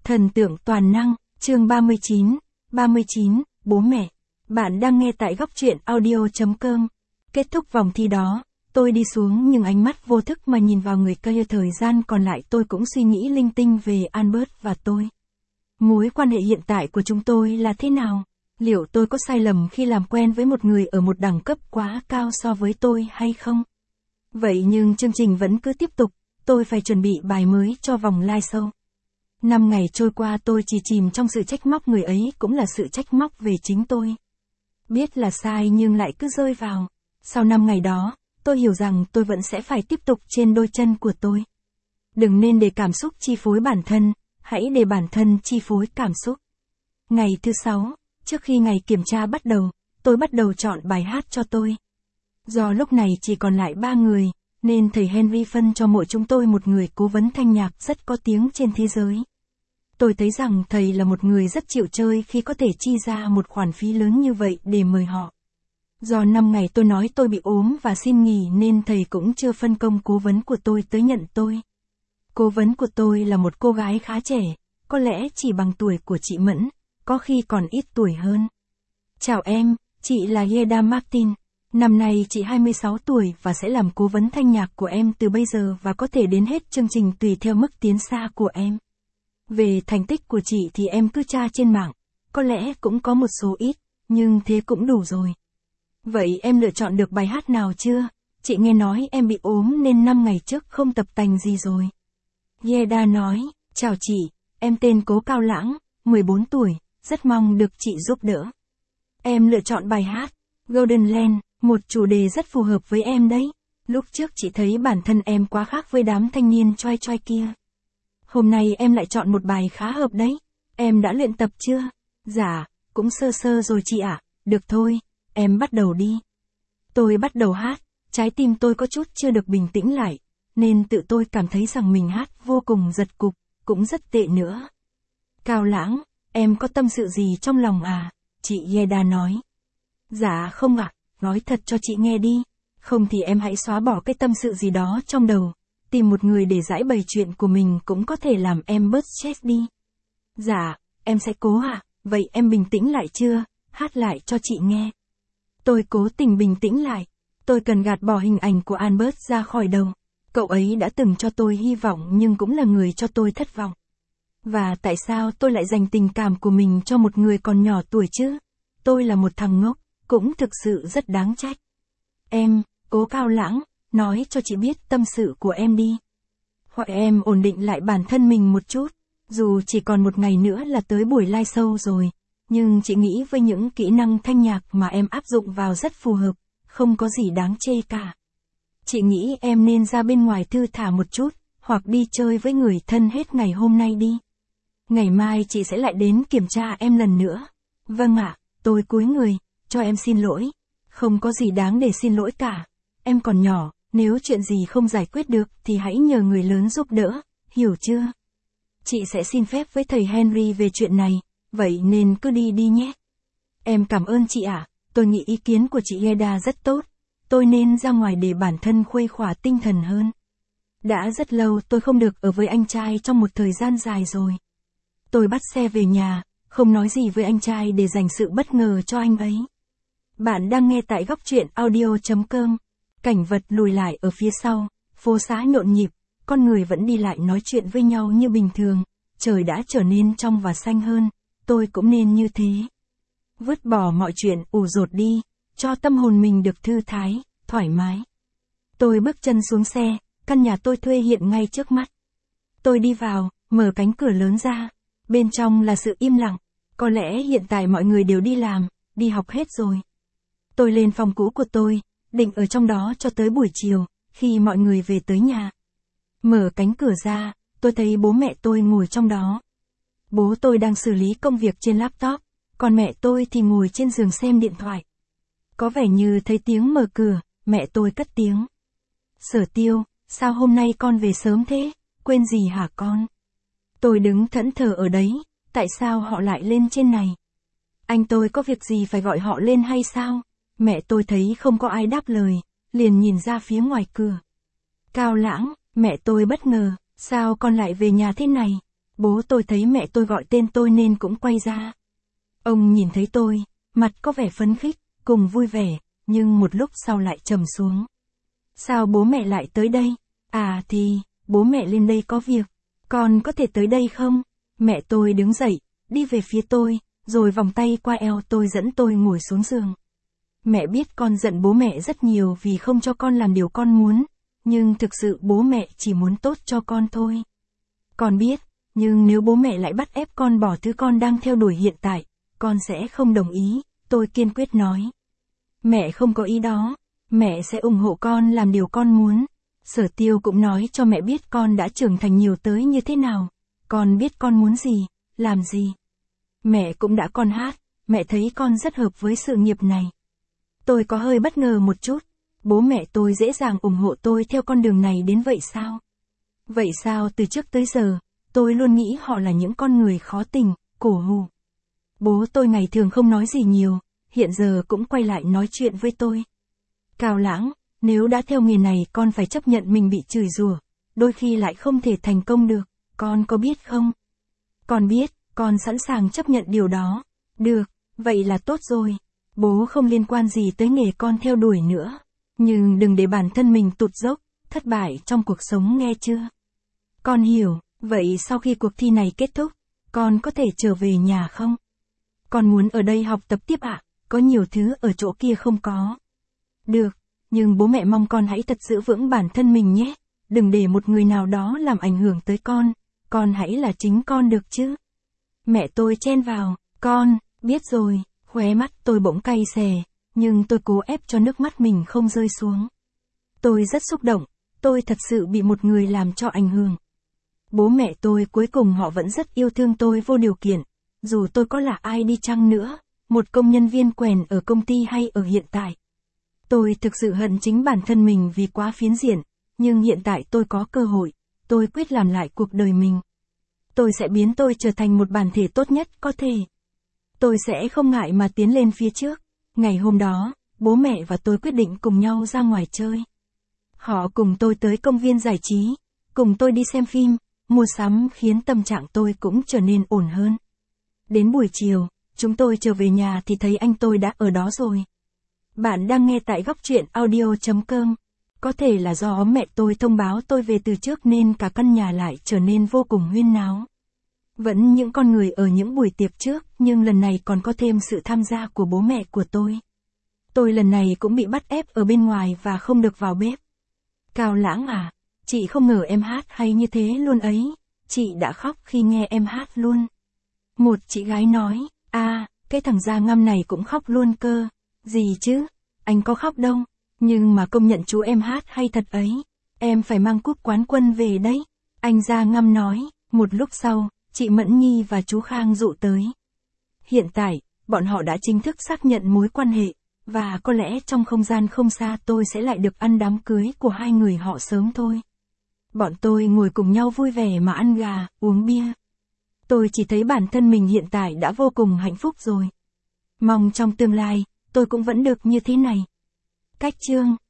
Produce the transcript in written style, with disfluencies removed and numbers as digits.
Thần tượng toàn năng, chương 39, bố mẹ. Bạn đang nghe tại góc truyện audio.com. Kết thúc vòng thi đó, tôi đi xuống nhưng ánh mắt vô thức mà nhìn vào người kia. Thời gian còn lại tôi cũng suy nghĩ linh tinh về Albert và tôi. Mối quan hệ hiện tại của chúng tôi là thế nào? Liệu tôi có sai lầm khi làm quen với một người ở một đẳng cấp quá cao so với tôi hay không? Vậy nhưng chương trình vẫn cứ tiếp tục, tôi phải chuẩn bị bài mới cho vòng live show. 5 ngày trôi qua tôi chỉ chìm trong sự trách móc, người ấy cũng là sự trách móc về chính tôi. Biết là sai nhưng lại cứ rơi vào. Sau 5 ngày đó, tôi hiểu rằng tôi vẫn sẽ phải tiếp tục trên đôi chân của tôi. Đừng nên để cảm xúc chi phối bản thân, hãy để bản thân chi phối cảm xúc. Ngày thứ 6, trước khi ngày kiểm tra bắt đầu, tôi bắt đầu chọn bài hát cho tôi. Do lúc này chỉ còn lại 3 người, nên thầy Henry phân cho mỗi chúng tôi một người cố vấn thanh nhạc rất có tiếng trên thế giới. Tôi thấy rằng thầy là một người rất chịu chơi khi có thể chi ra một khoản phí lớn như vậy để mời họ. Do 5 ngày tôi nói tôi bị ốm và xin nghỉ nên thầy cũng chưa phân công cố vấn của tôi tới nhận tôi. Cố vấn của tôi là một cô gái khá trẻ, có lẽ chỉ bằng tuổi của chị Mẫn, có khi còn ít tuổi hơn. Chào em, chị là Yeda Martin. Năm nay chị 26 tuổi và sẽ làm cố vấn thanh nhạc của em từ bây giờ và có thể đến hết chương trình tùy theo mức tiến xa của em. Về thành tích của chị thì em cứ tra trên mạng, có lẽ cũng có một số ít, nhưng thế cũng đủ rồi. Vậy em lựa chọn được bài hát nào chưa? Chị nghe nói em bị ốm nên 5 ngày trước không tập tành gì rồi. Yeda nói, chào chị, em tên Cố Cao Lãng, 14 tuổi, rất mong được chị giúp đỡ. Em lựa chọn bài hát Golden Land, một chủ đề rất phù hợp với em đấy. Lúc trước chị thấy bản thân em quá khác với đám thanh niên choi choi kia. Hôm nay em lại chọn một bài khá hợp đấy. Em đã luyện tập chưa? Dạ, cũng sơ sơ rồi chị ạ. Được thôi, em bắt đầu đi. Tôi bắt đầu hát, trái tim tôi có chút chưa được bình tĩnh lại, nên tự tôi cảm thấy rằng mình hát vô cùng giật cục, cũng rất tệ nữa. Cao Lãng, em có tâm sự gì trong lòng à? Chị Yeda nói. Dạ không ạ, nói thật cho chị nghe đi. Không thì em hãy xóa bỏ cái tâm sự gì đó trong đầu. Tìm một người để giải bày chuyện của mình cũng có thể làm em bớt stress đi. Dạ, em sẽ cố ạ. Vậy em bình tĩnh lại chưa? Hát lại cho chị nghe. Tôi cố tình bình tĩnh lại. Tôi cần gạt bỏ hình ảnh của Albert ra khỏi đầu. Cậu ấy đã từng cho tôi hy vọng nhưng cũng là người cho tôi thất vọng. Và tại sao tôi lại dành tình cảm của mình cho một người còn nhỏ tuổi chứ? Tôi là một thằng ngốc, cũng thực sự rất đáng trách. Em, Cố Cao Lãng, nói cho chị biết tâm sự của em đi. Hoặc em ổn định lại bản thân mình một chút. Dù chỉ còn một ngày nữa là tới buổi live show rồi, nhưng chị nghĩ với những kỹ năng thanh nhạc mà em áp dụng vào rất phù hợp, không có gì đáng chê cả. Chị nghĩ em nên ra bên ngoài thư thả một chút, hoặc đi chơi với người thân hết ngày hôm nay đi. Ngày mai chị sẽ lại đến kiểm tra em lần nữa. Vâng ạ, tôi cúi người, cho em xin lỗi. Không có gì đáng để xin lỗi cả. Em còn nhỏ, nếu chuyện gì không giải quyết được thì hãy nhờ người lớn giúp đỡ, hiểu chưa? Chị sẽ xin phép với thầy Henry về chuyện này, vậy nên cứ đi đi nhé. Em cảm ơn chị ạ, tôi nghĩ ý kiến của chị Yeda rất tốt. Tôi nên ra ngoài để bản thân khuây khỏa tinh thần hơn. Đã rất lâu tôi không được ở với anh trai trong một thời gian dài rồi. Tôi bắt xe về nhà, không nói gì với anh trai để dành sự bất ngờ cho anh ấy. Bạn đang nghe tại góc truyện audio.com. Cảnh vật lùi lại ở phía sau, phố xá nhộn nhịp, con người vẫn đi lại nói chuyện với nhau như bình thường, trời đã trở nên trong và xanh hơn, tôi cũng nên như thế. Vứt bỏ mọi chuyện ủ rột đi, cho tâm hồn mình được thư thái, thoải mái. Tôi bước chân xuống xe, căn nhà tôi thuê hiện ngay trước mắt. Tôi đi vào, mở cánh cửa lớn ra, bên trong là sự im lặng, có lẽ hiện tại mọi người đều đi làm, đi học hết rồi. Tôi lên phòng cũ của tôi, định ở trong đó cho tới buổi chiều, khi mọi người về tới nhà. Mở cánh cửa ra, tôi thấy bố mẹ tôi ngồi trong đó. Bố tôi đang xử lý công việc trên laptop, còn mẹ tôi thì ngồi trên giường xem điện thoại. Có vẻ như thấy tiếng mở cửa, mẹ tôi cất tiếng. Sở Tiêu, sao hôm nay con về sớm thế, quên gì hả con? Tôi đứng thẫn thờ ở đấy, tại sao họ lại lên trên này? Anh tôi có việc gì phải gọi họ lên hay sao? Mẹ tôi thấy không có ai đáp lời, liền nhìn ra phía ngoài cửa. Cao Lãng, mẹ tôi bất ngờ, sao con lại về nhà thế này? Bố tôi thấy mẹ tôi gọi tên tôi nên cũng quay ra. Ông nhìn thấy tôi, mặt có vẻ phấn khích, cùng vui vẻ, nhưng một lúc sau lại trầm xuống. Sao bố mẹ lại tới đây? À thì, bố mẹ lên đây có việc. Con có thể tới đây không? Mẹ tôi đứng dậy, đi về phía tôi, rồi vòng tay qua eo tôi dẫn tôi ngồi xuống giường. Mẹ biết con giận bố mẹ rất nhiều vì không cho con làm điều con muốn, nhưng thực sự bố mẹ chỉ muốn tốt cho con thôi. Con biết, nhưng nếu bố mẹ lại bắt ép con bỏ thứ con đang theo đuổi hiện tại, con sẽ không đồng ý, tôi kiên quyết nói. Mẹ không có ý đó, mẹ sẽ ủng hộ con làm điều con muốn. Sở Tiêu cũng nói cho mẹ biết con đã trưởng thành nhiều tới như thế nào, con biết con muốn gì, làm gì. Mẹ cũng đã con hát, mẹ thấy con rất hợp với sự nghiệp này. Tôi có hơi bất ngờ một chút, bố mẹ tôi dễ dàng ủng hộ tôi theo con đường này đến vậy sao? Vậy sao từ trước tới giờ, tôi luôn nghĩ họ là những con người khó tình, cổ hủ. Bố tôi ngày thường không nói gì nhiều, hiện giờ cũng quay lại nói chuyện với tôi. Cao Lãng, nếu đã theo nghề này con phải chấp nhận mình bị chửi rủa, đôi khi lại không thể thành công được, con có biết không? Con biết, con sẵn sàng chấp nhận điều đó. Được, vậy là tốt rồi. Bố không liên quan gì tới nghề con theo đuổi nữa. Nhưng đừng để bản thân mình tụt dốc, thất bại trong cuộc sống nghe chưa? Con hiểu, vậy sau khi cuộc thi này kết thúc, con có thể trở về nhà không? Con muốn ở đây học tập tiếp ạ, có nhiều thứ ở chỗ kia không có. Được, nhưng bố mẹ mong con hãy thật giữ vững bản thân mình nhé, đừng để một người nào đó làm ảnh hưởng tới con hãy là chính con được chứ. Mẹ tôi chen vào, con, biết rồi, khóe mắt tôi bỗng cay xè, nhưng tôi cố ép cho nước mắt mình không rơi xuống. Tôi rất xúc động, tôi thật sự bị một người làm cho ảnh hưởng. Bố mẹ tôi cuối cùng họ vẫn rất yêu thương tôi vô điều kiện, dù tôi có là ai đi chăng nữa, một công nhân viên quèn ở công ty hay ở hiện tại. Tôi thực sự hận chính bản thân mình vì quá phiến diện, nhưng hiện tại tôi có cơ hội, tôi quyết làm lại cuộc đời mình. Tôi sẽ biến tôi trở thành một bản thể tốt nhất có thể. Tôi sẽ không ngại mà tiến lên phía trước. Ngày hôm đó, bố mẹ và tôi quyết định cùng nhau ra ngoài chơi. Họ cùng tôi tới công viên giải trí, cùng tôi đi xem phim, mua sắm khiến tâm trạng tôi cũng trở nên ổn hơn. Đến buổi chiều, chúng tôi trở về nhà thì thấy anh tôi đã ở đó rồi. Bạn đang nghe tại góc truyện audio.com. Có thể là do mẹ tôi thông báo tôi về từ trước nên cả căn nhà lại trở nên vô cùng huyên náo. Vẫn những con người ở những buổi tiệc trước, nhưng lần này còn có thêm sự tham gia của bố mẹ của tôi. Tôi lần này cũng bị bắt ép ở bên ngoài và không được vào bếp. Cao Lãng à, chị không ngờ em hát hay như thế luôn ấy, chị đã khóc khi nghe em hát luôn. Một chị gái nói, cái thằng da ngăm này cũng khóc luôn cơ. Gì chứ, anh có khóc đâu, nhưng mà công nhận chú em hát hay thật ấy, em phải mang cúp quán quân về đấy. Anh da ngăm nói, một lúc sau, chị Mẫn Nhi và chú Khang dụ tới. Hiện tại, bọn họ đã chính thức xác nhận mối quan hệ, và có lẽ trong không gian không xa tôi sẽ lại được ăn đám cưới của hai người họ sớm thôi. Bọn tôi ngồi cùng nhau vui vẻ mà ăn gà, uống bia. Tôi chỉ thấy bản thân mình hiện tại đã vô cùng hạnh phúc rồi. Mong trong tương lai, tôi cũng vẫn được như thế này. Cách chương